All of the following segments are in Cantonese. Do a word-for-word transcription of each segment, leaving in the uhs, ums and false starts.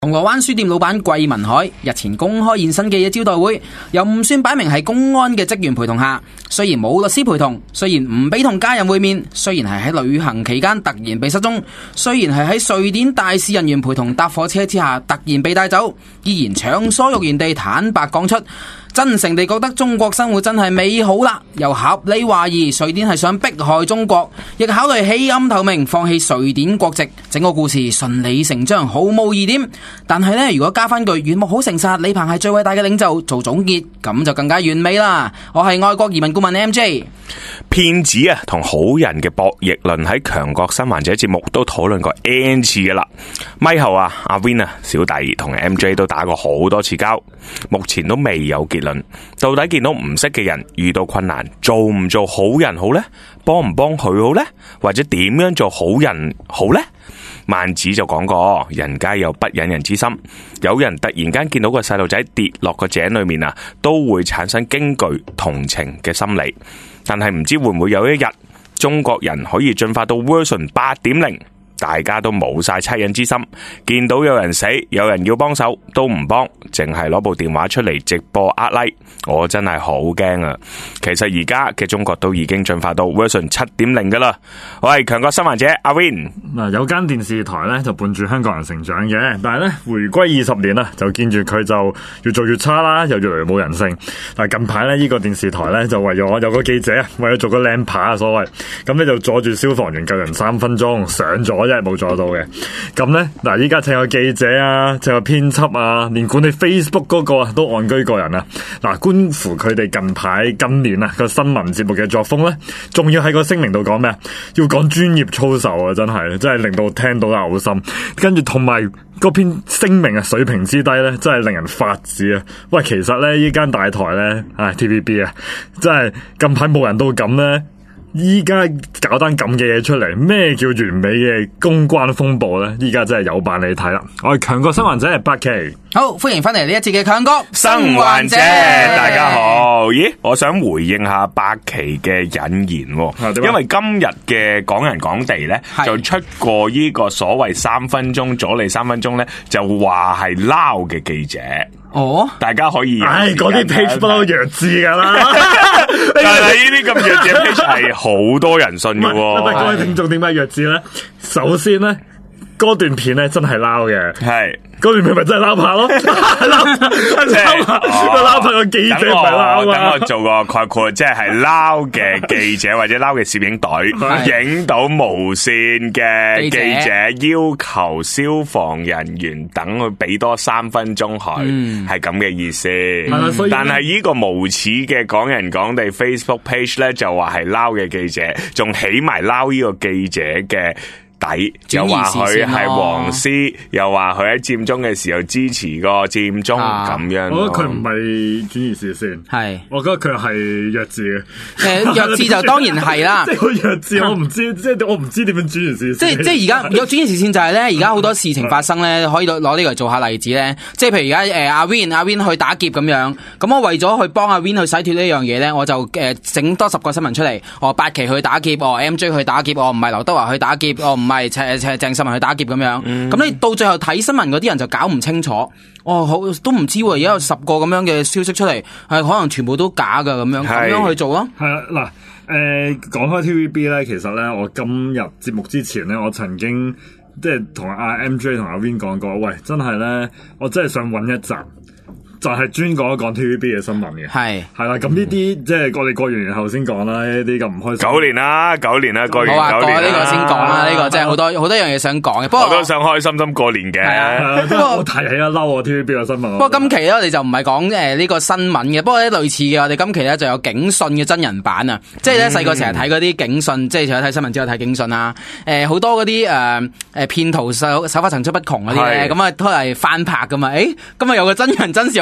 銅鑼灣書店老闆桂民海日前公開現身記者招待會，又唔算擺明係公安嘅職員陪同下，雖然冇律師陪同，雖然唔俾同家人會面，雖然係喺旅行期間突然被失蹤，雖然係喺瑞典大使人員陪同搭火車之下突然被帶走，依然暢所欲言地坦白講出，真誠地覺得中國生活真係美好啦，又合理懷疑瑞典係想迫害中國，亦考慮棄暗投明放棄瑞典國籍，整個故事順理成章，毫無疑點。但係呢，如果加翻句緣木好誠實，李鵬係最偉大嘅領袖做總結，咁就更加完美啦。我係外國移民顧問 M J。 騙子啊同好人嘅博弈論喺強國新環者節目都討論過 N 次噶啦。咪後啊，阿 Win 啊小弟同 M J 都打過好多次交，目前都未有結論。到底見到唔識嘅人遇到困難，做唔做好人好呢？幫唔幫佢好呢？或者點樣做好人好呢？孟子就講過，人皆有不忍人之心。有人突然間見到個細路仔跌落個井裏面啊，都會產生驚懼同情嘅心理。但係唔知會唔會有一日，中國人可以進化到 version 八點零，大家都冇晒惻隱之心，見到有人死，有人要幫手都唔幫，淨係攞部電話出嚟直播呃 like， 我真係好驚啊！其實而家嘅中國都已經進化到 version 七點零噶啦。我係強國新環者阿 Win。 嗱，有間電視台咧就伴住香港人成長嘅，但係咧回歸二十年啦，就見住佢就越做越差啦，又越嚟越冇人性。但係近排咧呢個電視台咧就為咗有個記者為咗做個靚扒啊所謂，咁咧就阻住消防員救人三分鐘上咗，真係冇阻到嘅。咁咧嗱，依家請個記者啊，請個編輯啊，連管理 Facebook 嗰個啊都戇居過人啊。嗱，觀乎佢哋近排今年啊個新聞節目嘅作風咧，仲要喺個聲明度講咩啊？要講專業操守啊，真係真係令到聽到嘔心。跟住同埋嗰篇聲明啊，水平之低咧，真係令人發指啊！喂，其實咧呢間大台咧，唉 T V B 啊，真係近排冇人到咁咧。依家搞單咁嘅嘢出嚟，咩叫完美嘅公關風暴呢？依家真係有版你睇啦！我係強國新環者八期， 好歡迎翻嚟呢一節嘅強國新環者，大家好。咦，我想回應下八期嘅引言，因為今日嘅港人港地呢，就出過呢個所謂三分鐘阻你三分鐘呢，就話係撈嘅記者。 哦， 大家可以， 唉，嗰啲 page 不嬲弱智噶啦， 但係呢啲咁弱智 page 係好多人信嘅。 唔係，各位聽眾點解弱智咧？首先咧，嗰段片咧真係撈嘅，係。嗰段片咪真係撈拍咯，撈撈拍個撈拍個記者咪撈啊！ 等我做個概括，即係撈嘅記者或者撈嘅攝影隊，影到無線嘅記者要求消防人員等佢俾多三分鐘佢，係咁嘅意思。但係呢個無恥嘅港人港地 Facebook page 咧，就話係撈嘅記者，仲起埋撈呢個記者嘅底，又話佢係黃絲，又話佢喺佔中嘅時候支持個佔中咁、啊、樣。 我覺得佢唔係轉移視線，係我覺得佢係弱智嘅。 誒，弱智就當然係啦。 即係佢弱智，我唔知，即係我唔知點樣轉移視線。 即係即係而家有轉移視線就係咧，而家好多事情發生咧，可以攞呢個嚟做下例子咧。即係譬如而家誒阿 Win 阿 Win 去打劫咁樣，咁我為咗去幫阿 Win 去洗脫呢樣嘢咧，我就誒整、呃、多十個新聞出嚟。哦，八期去打劫，哦 M J 去打劫，哦唔係劉德華去打劫，哦唔係鄭鄭秀文去打劫咁樣。咁、嗯、你到最後睇新聞嗰啲人就搞唔清楚。哦，好都唔知喎，而家有十個咁樣嘅消息出嚟，係可能全部都假噶咁樣，咁樣去做咯。 係啦，嗱，誒、呃，講開 T V B 咧，其實咧，我今日節目之前咧，我曾經即係同阿 M J 同阿 Win 講過，喂，真係咧，我真係想搵一集。就係專講一講 T V B 嘅新聞嘅，係係啦，咁呢啲即係我哋過完年後先講啦，呢啲咁唔開心。九年啦，九年啦，過完九年啦。呢個先講啦，呢個真係好多好多樣嘢想講嘅。不過我都想開心心過年嘅。不過我提起啦，嬲啊 T V B 嘅新聞。不過今期咧，我哋就唔係講誒呢個新聞嘅，不過咧類似嘅，我哋今期咧就有警訊嘅真人版啊，即係咧細個成日睇嗰啲警訊，即係除咗睇新聞之外睇警訊啦。誒好多嗰啲誒誒騙徒手手法層出不窮嗰啲咧，咁啊都係翻拍噶嘛。誒咁啊有個真人真事有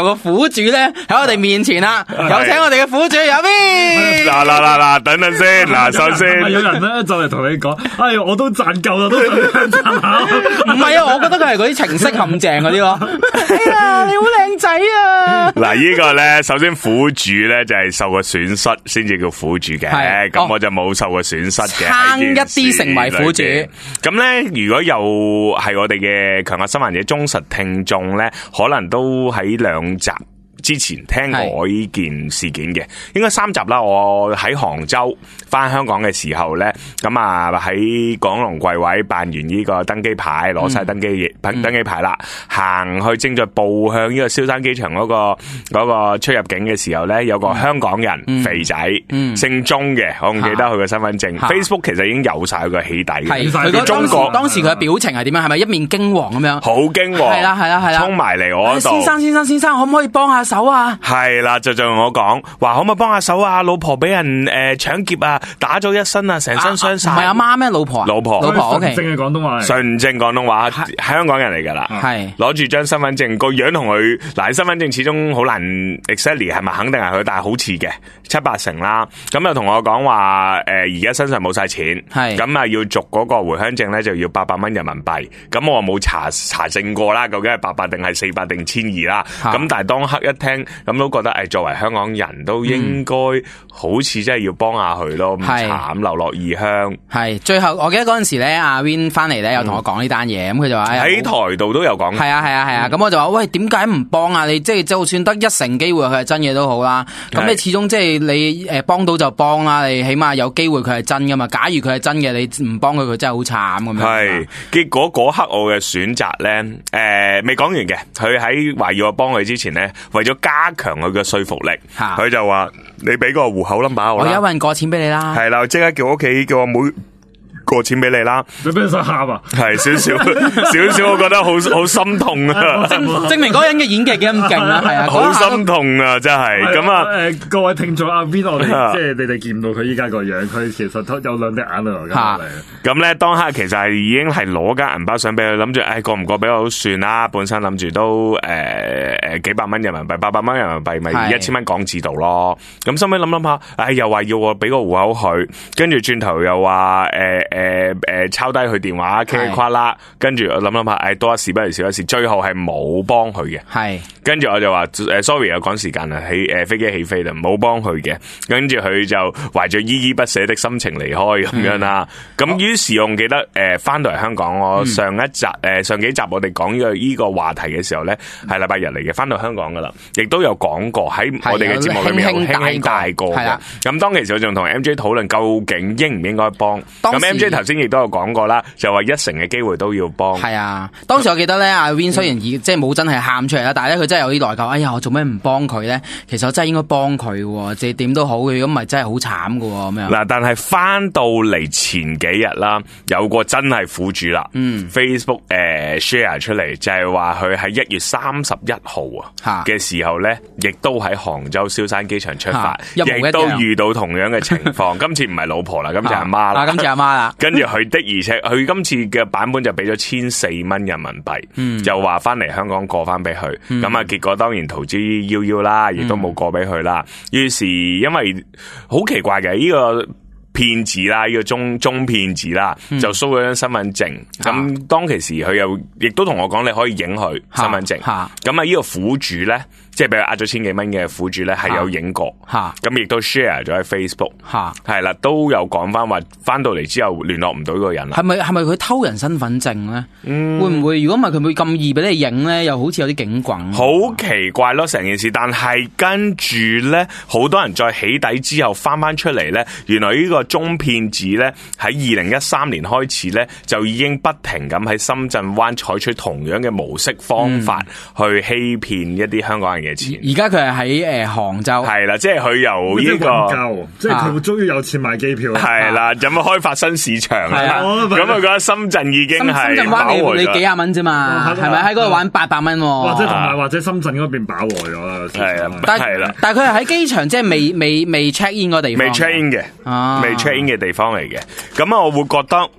個苦主咧喺我哋面前啦，有請我哋嘅苦主有邊？ 嗱嗱嗱嗱，等等先，嗱首先有人咧就嚟同你講，哎我都賺夠啦，都想賺下。 唔係啊，我覺得佢係嗰啲情色陷阱嗰啲咯。哎呀，你好靚仔啊！ 嗱，呢個咧，首先苦主咧就係受過損失先至叫苦主嘅，咁我就冇受過損失嘅。 差一啲成為苦主。 咁咧，如果又係我哋嘅強國新聞者忠實聽眾咧，可能都喺兩集之前聽過呢件事件嘅，應該三集啦。我喺杭州翻香港嘅時候咧，咁啊喺港龍櫃位辦完呢個登機牌，攞晒登機、嗯、登機牌啦，行去正在步向呢個蕭山機場嗰、嗰個、嗰個出入境嘅時候咧，有個香港人、嗯、肥仔，嗯、姓鐘嘅，我唔記得佢個身份證。啊、Facebook 其實已經有晒佢個起底嘅， 佢中國當時佢嘅表情係點樣？係咪一面驚惶咁樣？ 好驚惶，係啦係啦係啦， 衝埋嚟我度。 先生先生先生，可唔可以幫下手啊？ 係啦，就就同我講話，可唔可以幫下手啊？老婆俾人誒搶劫啊，打咗一身啊，成身傷晒。唔係阿媽咩？老婆啊？老婆，老婆 OK。純正嘅廣東話，純正廣東話，係香港人嚟噶啦。係攞住張身份證，個樣同佢嗱，身份證始終好難 exactly 係咪肯定係佢，但係好似嘅七八成啦。咁又同我講話誒，而家身上冇晒錢，係咁啊，要續嗰個回鄉證咧，就要八百蚊人民幣。咁我冇查查證過啦，究竟係八百定係四百定千二啦。咁但係當刻一聽。咁都覺得誒，作為香港人都應該好似真係要幫下佢咯，咁慘流落異鄉。係最後，我記得嗰陣時咧，阿 Win 翻嚟咧，有同我講呢單嘢，咁佢就話喺台度都有講。係啊係啊係啊，咁、嗯、我就話喂，點解唔幫啊？你即係就算得一成機會佢係真嘢都好啦。咁你始終即係你誒幫到就幫啦，你起碼有機會佢係真噶嘛。假如佢係真嘅，你唔幫佢，佢真係好慘咁樣。係結果嗰刻我嘅選擇咧，誒未講完嘅，佢喺話要我幫佢之前咧，為咗加強佢嘅說服力，佢就話你俾個戶口 number 我啦，我有人過錢俾你啦，係啦，即刻叫我屋企叫我妹過錢俾你啦，你俾佢想喊啊？係少少少少，我覺得好好心痛啊！證證明嗰個人嘅演技幾咁勁啊！係啊，好心痛啊！真係咁啊！誒，各位聽眾阿邊我哋即係你哋見到佢依家個樣，佢其實都有兩滴眼淚流嚟。咁咧，當刻其實係已經係攞間銀包想俾佢，諗住誒過唔過俾我都算啦。本身諗住都誒誒幾百蚊人民幣，八百蚊人民幣咪一千蚊港紙度咯。咁收尾諗諗下，誒又話要我俾個戶口佢，跟住轉頭又話誒誒。誒誒，抄低佢電話，傾跨啦，跟住我諗諗下，誒多一事不如少一事，最後係冇幫佢嘅。係，跟住我就話誒，sorry 啊，趕時間啦，起誒飛機起飛啦，冇幫佢嘅。跟住佢就懷着依依不捨的心情離開咁樣啦。咁於是我記得誒，翻到嚟香港，我上一集誒上幾集我哋講呢個呢個話題嘅時候咧，係禮拜日嚟嘅，翻到香港噶啦，亦都有講過喺我哋嘅節目裏面有輕輕帶過嘅。咁當其時我仲同 M J 討論究竟應唔應該幫，咁 M J 頭先亦都有講過啦，就話一成嘅機會都要幫。係啊，當時我記得咧，阿 Win 雖然而即係冇真係喊出嚟啦，但係咧佢真係有啲內疚。哎呀，我做咩唔幫佢咧？其實我真係應該幫佢，即係點都好嘅，咁咪真係好慘噶咁樣。嗱，但係翻到嚟前幾日啦，有個真係苦主啦。嗯 ，Facebook 誒、呃、share 出嚟就係話佢喺一月三十一號啊嘅時候咧，亦都喺杭州蕭山機場出發，亦都遇到同樣嘅情況。今次唔係老婆啦，今次阿媽啦，今次阿媽啦。跟住佢的而且佢今次嘅版本就俾咗千四蚊人民幣，嗯、就話翻嚟香港過翻俾佢。咁啊、嗯，結果當然逃之夭夭啦，亦都冇過俾佢啦。於、嗯、是因為好奇怪嘅呢、這個騙子啦，呢、這個中中騙子啦，嗯、就 show 咗張身份證。咁、啊、當其時佢又亦都同我講，你可以影佢身份證。咁啊，呢個苦主咧。即係俾佢呃咗千幾蚊嘅苦主咧，係有影過，咁亦都 share 咗喺 Facebook，係啦，都有講翻話翻到嚟之後聯絡唔到呢個人啦。係咪係咪佢偷人身份證咧？嗯、會唔會如果唔係佢會咁易俾你影咧？又好似有啲警棍。好奇怪咯，成件事。但係跟住咧，好多人再起底之後翻翻出嚟咧，原來呢個中騙子咧喺二零一三年開始咧就已經不停咁喺深圳灣採取同樣嘅模式方法去欺騙一啲香港人嘅。而家佢係喺誒杭州，係啦，即係佢由呢個，即係佢終於有錢買機票，係啦，有冇開發新市場啦？咁我覺得深圳已經係深圳灣你你幾廿蚊啫嘛，係咪喺嗰度玩八百蚊？或者同埋或者深圳嗰邊飽和咗啦，係啊，係啦，但係佢係喺機場，即係未未未 check in 嗰地方，未 check in 嘅，未 check in 嘅地方嚟嘅。咁啊，我會覺得。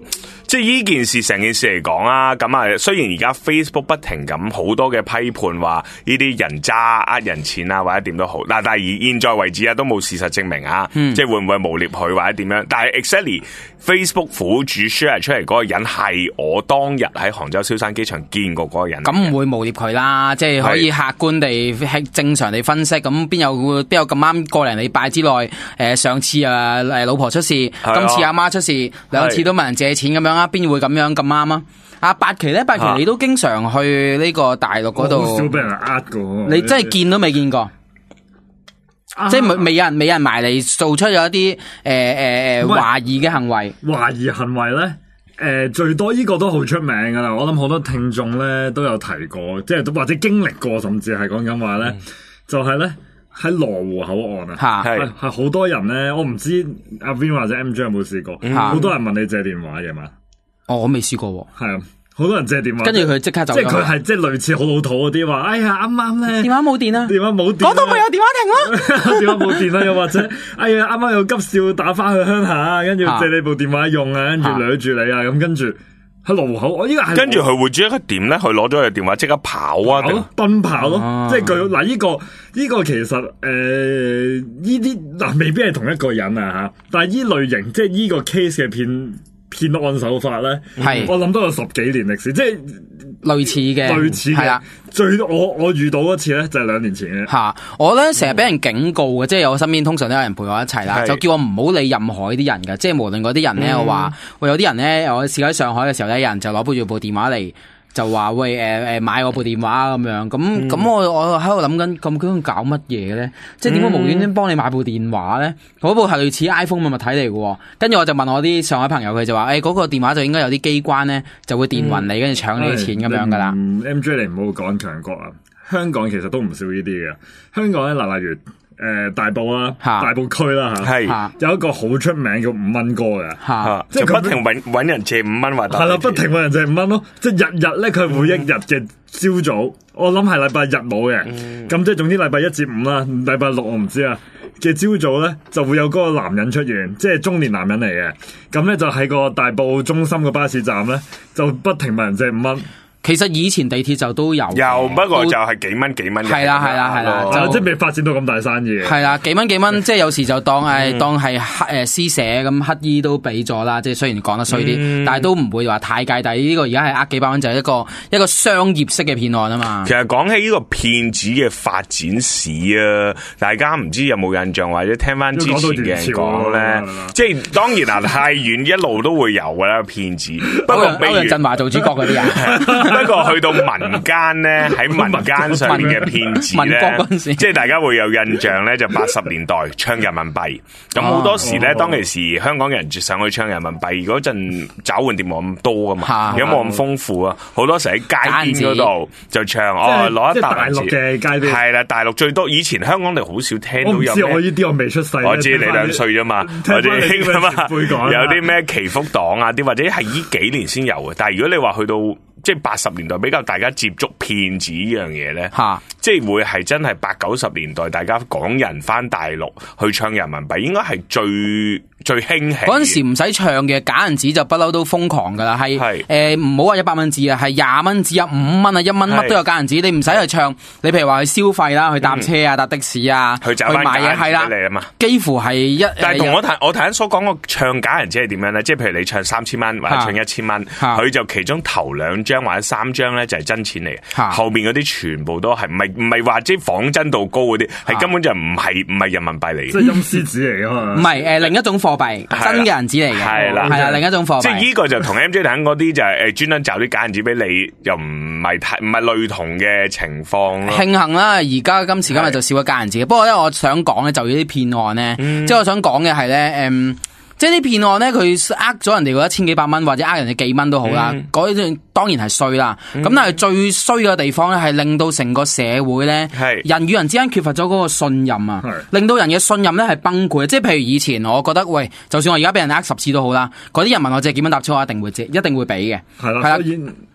即係呢件事成件事嚟講啊，咁啊，雖然而家 Facebook 不停咁好多嘅批判話呢啲人渣呃人錢啊，或者點都好，嗱，但係而現在為止啊，都冇事實證明啊，嗯、即係會唔會誣衊佢或者點樣？但係 exactly Facebook 苦主 share 出嚟嗰個人係我當日喺杭州蕭山機場見過嗰個人， 咁唔會誣衊佢啦，即係可以客觀地正常地分析，咁邊有邊有咁啱個零禮拜之內，誒、呃、上次啊誒老婆出事，今次阿媽出事，兩次都問人借錢咁樣啊，邊會咁樣咁啱啊？阿八奇咧，八奇你都經常去呢個大陸嗰度， 好少俾人呃噶， 你真係見都未見過。啊、即係未有人未有人埋嚟做出咗一啲誒誒誒懷疑嘅行為， 懷疑行為咧，誒、呃、最多呢個都好出名噶啦。我諗好多聽眾咧都有提過，即係或者經歷過，甚至係講緊話咧，嗯、就係咧喺羅湖口岸啊，係係好多人咧，我唔知阿 Vin 或者 M J 有冇試過，好、嗯、多人問你借電話嘅嘛？ 哦，我未試過喎， 係啊。好多人借電話， 跟住佢即刻就即係佢係即係類似好老土嗰啲話，哎呀啱啱咧電話冇電啊， 電話冇電， 嗰度咪有電話亭咯， 電話冇電啦，又或者哎呀啱啱有急事打翻去鄉下，跟住借你部電話用啊，跟住掠住你啊，咁跟住喺羅湖口，我依家係跟住佢會即刻點咧？佢攞咗佢電話即刻跑啊， 奔跑咯，啊、即係佢嗱呢個呢、呢個其實誒呢啲嗱未必係同一個人啊吓，但係呢類型即係呢個 case 嘅騙。騙案手法咧，係我諗都有十幾年歷史，即係類似嘅， 類似係啦。最我我遇到嗰次咧，就係兩年前嘅。吓， 我咧成日俾人警告嘅，即係我身邊通常都有人陪我一齊啦，就叫我唔好理任何啲人嘅，即係無論嗰啲人咧，我話喂有啲人咧，我試過喺上海嘅時候咧，有人就攞住部電話嚟。就話喂誒誒買我部電話咁樣，咁咁、嗯、我我喺度諗緊咁佢搞乜嘢咧？即係點解無端端幫你買部電話咧？嗰部係類似 iPhone 嘅物體嚟嘅，跟住我就問我啲上海朋友，佢就話誒嗰個電話就應該有啲機關咧，就會電暈你，跟住搶你啲錢咁樣噶啦。 M J 你唔好講強國啊，香港其實都唔少呢啲嘅。香港咧嗱，例如。誒、呃，大埔啦，啊、大埔區啦吓，係、啊、有一個好出名叫五蚊哥嘅， 啊、即係不停搵搵人借五蚊或係啦，不停搵人借五蚊咯，即係日日咧，佢每一日嘅朝早，嗯、我諗係禮拜日冇嘅，咁、嗯、即係總之禮拜一至五啦，禮拜六我唔知啊嘅朝早咧就會有嗰個男人出現，即係中年男人嚟嘅，咁咧就喺個大埔中心嘅巴士站咧就不停問人借五蚊。 其實以前地鐵就都有， 有不過就係幾蚊幾蚊， 係啦係啦係啦， 就即係未發展到咁大生意。 係啦，幾蚊幾蚊，即係有時就當係、嗯、當係黑誒施捨咁，乞衣都俾咗啦。即係雖然講得衰啲，嗯、但係都唔會話太介底。呢、這個而家係呃幾百蚊，就係一個一個商業式嘅騙案啊嘛。其實講起呢個騙子嘅發展史啊，大家唔知有冇印象或者聽翻之前嘅人講咧，即係當然啊，太遠一路都會有噶啦騙子。不過歐陽震華做主角嗰啲人。 不過去到民間咧，喺民間上面嘅騙子咧，即係大家會有印象咧，就八十年代唱人民幣。咁好多時咧，哦、當其時香港人上去唱人民幣嗰陣，找換店冇咁多噶嘛，有冇咁豐富啊？好多時喺街邊嗰度就唱，哦，攞一沓大陸嘅街邊係啦，大陸最多。以前香港你好少聽到有咩。 我唔知我呢啲我未出世。 我知你兩歲啫嘛，我哋咁啊，有啲咩祈福黨啊，啲或者係呢幾年先有嘅。但係如果你話去到即係八十年代比較大家接觸騙子呢樣嘢咧，哈即係會係真係八九十年代大家港人翻大陸去唱人民幣，應該係最最興起。 嗰陣時唔使唱嘅假銀紙就不嬲都瘋狂噶啦，係誒唔好話一百蚊紙啊，係廿蚊紙啊，五蚊啊，一蚊乜都有假銀紙，你唔使去唱，你譬如話去消費啦，去搭車啊，搭的士啊， 去找買嘢係啦， 嚟啊嘛， 幾乎係一。 但係同我睇我頭先所講個唱假銀紙係點樣咧？即係譬如你唱三千蚊或者唱一千蚊，佢就其中頭兩張或者三張咧就係真錢嚟嘅，後邊嗰啲全部都係唔係唔係話即係仿真度高嗰啲，係根本就唔係唔係人民幣嚟嘅， 即係陰司紙嚟噶嘛？ 唔係誒，另一種貨幣，真嘅銀紙嚟嘅，係啦，係啦，另一種貨幣。 即係呢個就同 M J 等嗰啲就係誒專登找啲假銀紙俾你，又唔係太唔係類同嘅情況咯。慶幸啦，而家今時今日就少咗假銀紙。不過咧，我想講咧就呢啲騙案咧，即係我想講嘅係咧誒。即係啲騙案咧，佢呃咗人哋嗰一千幾百蚊，或者呃人哋幾蚊都好啦。嗰段、嗯、當然係衰啦。咁、嗯、但係最衰嘅地方咧，係令到成個社會咧，是人與人之間缺乏咗嗰個信任啊，是令到人嘅信任咧係崩潰。即係譬如以前，我覺得喂，就算我而家俾人呃十次都好啦，嗰啲人問我借幾蚊搭車，我一定會借，一定會俾嘅。係啦，係啦。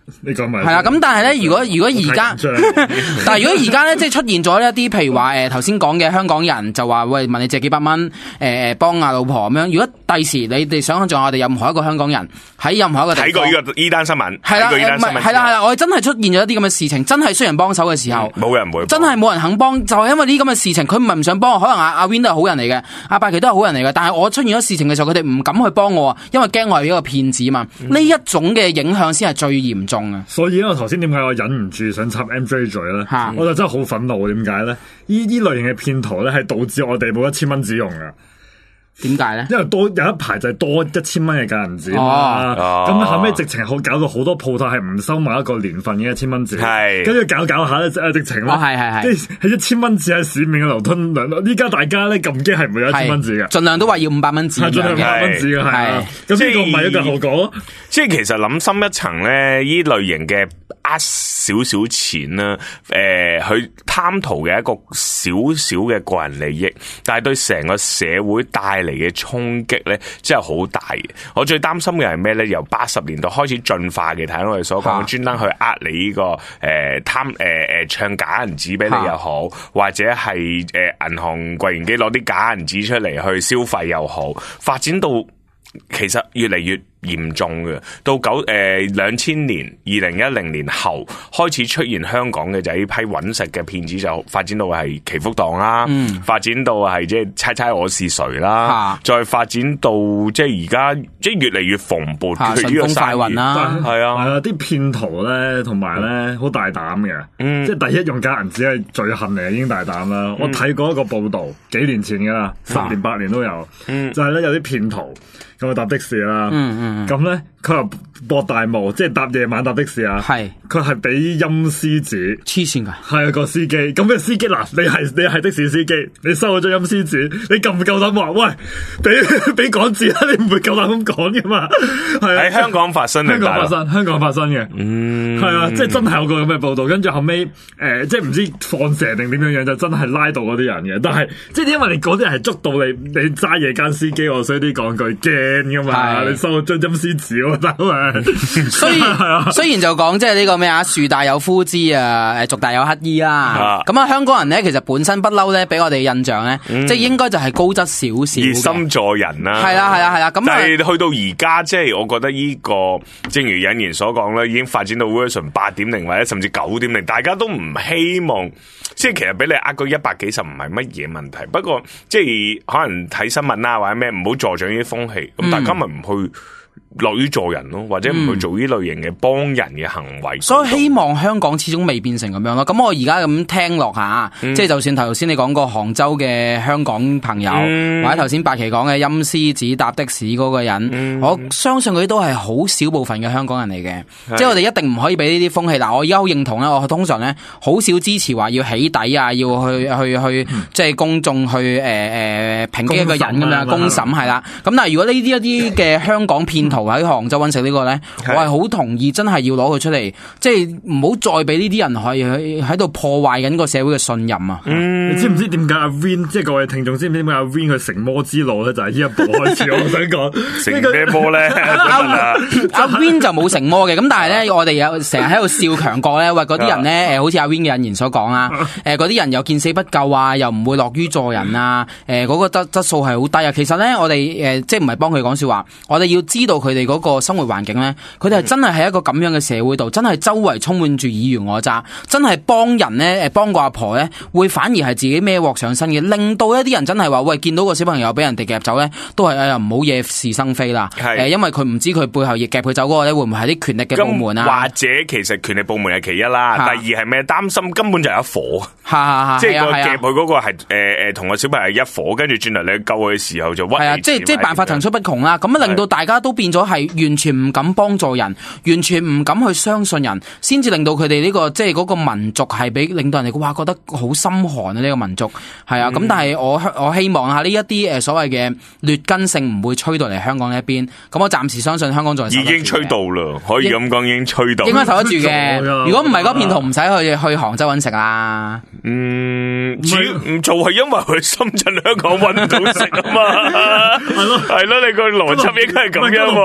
你講埋係啦，咁但係咧，如果如果而家，但係如果而家咧，即係出現咗一啲，譬如話誒頭先講嘅香港人就話喂問你借幾百蚊，誒誒幫下老婆咁樣。如果第時你哋想象我哋任何一個香港人喺任何一個地方睇過呢個呢單新聞， 係啦， 睇過呢單新聞係啦係啦，我哋真係出現咗一啲咁嘅事情，真係需要人幫手嘅時候， 冇人會， 真係冇人肯幫，就係因為呢啲咁嘅事情，佢唔係唔想幫我，可能阿阿 Win 都係好人嚟嘅，阿伯奇都係好人嚟嘅，但係我出現咗事情嘅時候，佢哋唔敢去幫我啊，因為驚我係一個騙子啊嘛，呢、嗯、一種嘅影響先係最嚴重啊。 所以咧，我頭先點解我忍唔住想插 M J 嘴咧？我就真係好憤怒，點解咧？呢呢類型嘅騙徒咧，係導致我哋冇一千蚊紙用噶。 點解咧？ 因為多有一排就係多一千蚊嘅假銀紙嘛，咁、 哦、 後尾直情好搞到好多鋪頭係唔收某一個年份嘅一千蚊紙， 係跟住搞搞下咧，誒直情咧， 係係係， 即係一千蚊紙喺市面嘅流通量，依家大家咧咁驚係唔會有一千蚊紙嘅， 盡量都話要五百蚊紙， 係盡量五百蚊紙嘅，係咁呢個唔係一個後果。 即係其實諗深一層咧，呢類型嘅呃少少錢啦，誒、呃，佢貪圖嘅一個少少嘅個人利益，但係對成個社會帶嚟嘅衝擊咧，真係好大嘅。我最擔心嘅係咩咧？由八十年代開始進化嘅，睇我哋所講，專登去呃你呢、這個誒貪誒誒唱假銀紙俾你又好，或者係誒銀行櫃員機攞啲假銀紙出嚟去消費又好，發展到其實越嚟越嚴重嘅，到九誒兩千年二零一零年後開始出現香港嘅就係呢批揾食嘅騙子，就發展到係祈福黨啦，嗯、發展到係即係猜猜我是誰啦，啊、再發展到即係而家即係越嚟越蓬勃嘅呢個快運啦，係啊，係啊，啲騙徒咧同埋咧好大膽嘅，嗯、即係第一用假銀紙係罪行嚟，已經大膽啦。嗯、我睇過一個報道，幾年前噶啦，十年八年都有，嗯、就係咧有啲騙徒咁啊搭的士啦，咁咧佢又博大霧，即係搭夜晚搭的士啊，係佢係俾陰司紙，黐線噶，係啊個司機，咁嘅司機嗱，你係你係的士司機，你收咗張陰司紙，你夠唔夠膽話喂，俾俾港紙啦，你唔會夠膽咁講噶嘛？係喺香港發生， 香港發生，香港發生嘅，嗯，係啊，即係真係有個咁嘅報道，跟住後尾誒、呃，即係唔知放蛇定點樣樣，就真係拉到嗰啲人嘅，但係即係因為你嗰啲人係捉到你，你揸夜間司機，我衰啲講句驚噶嘛，你收咗張陰司紙我得啊， 雖然雖然就講即係呢個咩啊，樹大有枯枝啊，誒，族大有乞衣啦，咁啊，香港人咧其實本身不嬲咧，俾我哋印象咧，嗯、即係應該就係高質少少，熱心助人啦， 係啦係啦係啦，咁但係去到而家即係我覺得呢、這個，正如引言所講咧，已經發展到 version 八點零或者甚至九點零，大家都唔希望，即係其實俾你呃個一百幾十唔係乜嘢問題，不過即係可能睇新聞啦或者咩，唔好助長呢啲風氣，咁、嗯、大家咪唔去樂於助人咯，或者唔去做呢類型嘅幫人嘅行為、嗯。所以希望香港始終未變成咁樣咯。咁我而家咁聽落下，嗯、即係就算頭先你講過杭州嘅香港朋友，嗯、或者頭先白琪講嘅陰司紙搭的士嗰個人，嗯、我相信佢哋都係好少部分嘅香港人嚟嘅。是即係我哋一定唔可以俾呢啲風氣。嗱，我而家好認同咧，我通常咧好少支持話要起底啊，要去去去，嗯、即係公眾去誒誒抨擊一個人咁樣公審係啦。咁但係如果呢啲一啲嘅香港騙徒喺杭州揾食呢個咧，我係好同意，真係要攞佢出嚟，即係唔好再俾呢啲人可以喺度破壞緊個社會嘅信任啊！ 嗯、你知唔知點解阿 Win 即係各位聽眾知唔知點解阿 Win 佢成魔之路咧？就係、是、呢一步開始，我想講成咩魔咧？ 阿 Win 就冇成魔嘅，咁但係咧，我哋有成日喺度笑強國咧，話嗰啲人咧，誒，好似阿 Win 嘅引言所講啊，誒，嗰啲人又見死不救啊，又唔會樂於助人啊，誒，嗰個質質素係好低啊！其實咧，我哋誒，即係唔係幫佢講笑話，我哋要知道佢哋嗰個生活環境咧，佢哋係真係喺一個咁樣嘅社會度，真係周圍充滿住爾虞我詐，真係幫人咧，誒，幫個阿婆咧，會反而係自己孭鑊上身嘅，令到一啲人真係話，喂，見到個小朋友俾人哋夾走咧，都係哎呀唔好惹是生非啦，誒是，因為佢唔知佢背後亦夾佢走嗰個咧，會唔會係啲權力嘅部門啊？或者其實權力部門係其一啦，是第二係咩？擔心根本就有一伙，即係個夾佢嗰個係誒誒同個小朋友一伙，跟住轉頭你救佢嘅時候就屈你。係啊，即係即係辦法層出不窮啦，咁啊令到大家都變咗係完全唔敢幫助人，完全唔敢去相信人，先至令到佢哋呢個即係嗰個民族係俾令到人哋哇覺得好心寒啊！呢、這個民族係啊，咁、嗯、但係我我希望下呢一啲誒所謂嘅劣根性唔會吹到嚟香港呢一邊，咁我暫時相信香港仲係已經吹到啦，可以咁講已經吹到，應該受得住嘅。如果唔係嗰騙徒唔使去去杭州揾食啦。 嗯，主要唔做係因為去深圳、香港揾唔到食啊嘛，係咯係咯，你個邏輯應該係咁樣喎。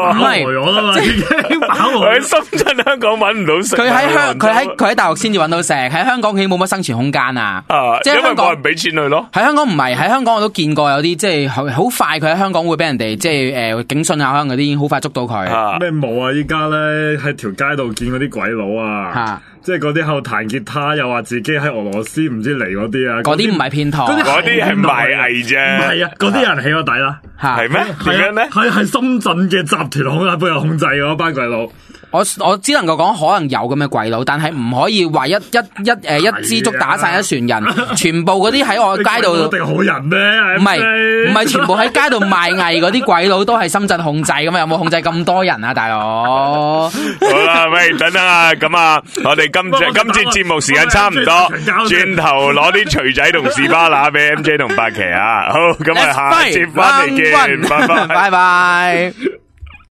喎。 唔係我啦嘛，已經飽佢喺和。 深圳、香港揾唔到食。 佢喺香佢喺喺佢喺大陸先至揾到食，喺香港佢已經冇乜生存空間啊！ 啊，因為即係香港冇人俾錢佢咯。 喺香港唔係，喺香港我都見過有啲即係好好快，佢喺香港會俾人哋即係誒警訊啊，可能嗰啲已經好快捉到佢。 啊， 咩冇啊！依家咧喺條街度見嗰啲鬼佬啊， 嚇即係嗰啲喺度彈吉他，又話自己喺俄羅斯唔知嚟嗰啲啊， 嗰啲唔係騙徒， 嗰嗰啲係賣藝啫。 唔係啊，嗰啲人起咗底啦。 嚇係咩？點樣咧？ 係係深圳嘅集團控喺背後控制嗰班鬼佬。 我我只能夠講可能有咁嘅鬼佬，但係唔可以話一一一誒一支竹打晒一船人，全部嗰啲喺我街度一定好人咩？ 唔係唔係全部喺街度賣藝嗰啲鬼佬都係深圳控制咁嘛？有冇控制咁多人啊，大佬？ 好啦，喂，等等啊，咁啊，我哋今次今次節目時間差唔多，轉頭攞啲錘仔同士巴拿俾 M J 同八奇啊，好，咁啊，下一節翻嚟見，拜拜。 拜拜。